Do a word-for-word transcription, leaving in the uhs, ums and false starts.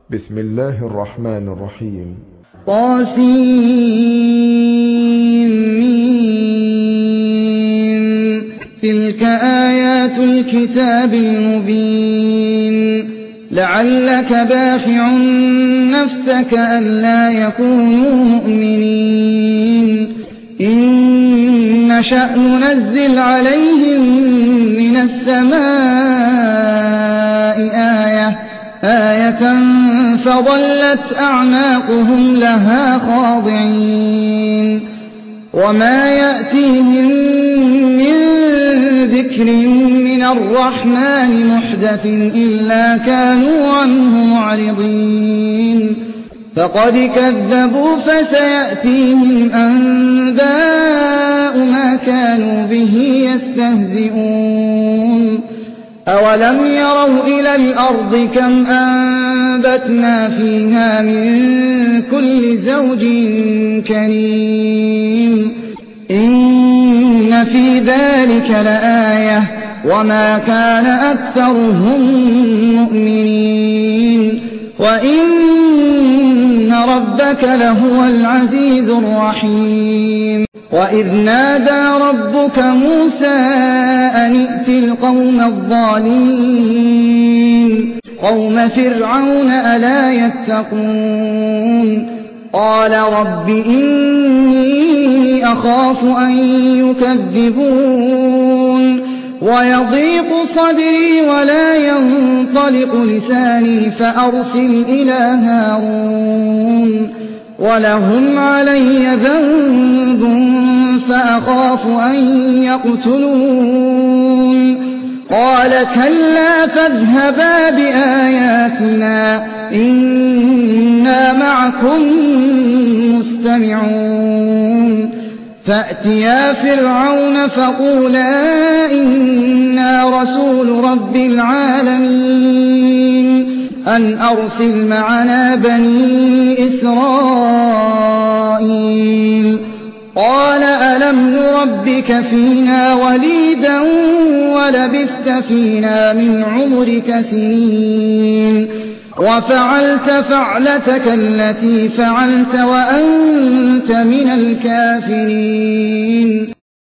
بسم الله الرحمن الرحيم. طاسمين تلك آيات الكتاب المبين لعلك باخع نفسك ألا يكونوا مؤمنين إن نشأ ننزل عليهم من السماء آية آية فظلت أعناقهم لها خاضعين وما يأتيهم من ذكر من الرحمن محدث إلا كانوا عنه معرضين فقد كذبوا فسيأتيهم أنباء ما كانوا به يستهزئون أولم يروا إلى الأرض كم أنبتنا فيها من كل زوج كريم إن في ذلك لآية وما كان أكثرهم مؤمنين وإن ربك لهو العزيز الرحيم وإذ نادى ربك موسى أن ائت القوم الظالمين قوم فرعون ألا يتقون قال رب إني أخاف أن يكذبون ويضيق صدري ولا ينطلق لساني فأرسل إلى هارون ولهم علي ذنب فأخاف أن يقتلون قال كلا فاذهبا بآياتنا إنا معكم مستمعون فأتيا فرعون فقولا إنا رسول رب العالمين أن أرسل معنا بني إسرائيل قال ألم نربك فينا وليدا ولبثت فينا من عمرك سنين وفعلت فعلتك التي فعلت وأنت من الكافرين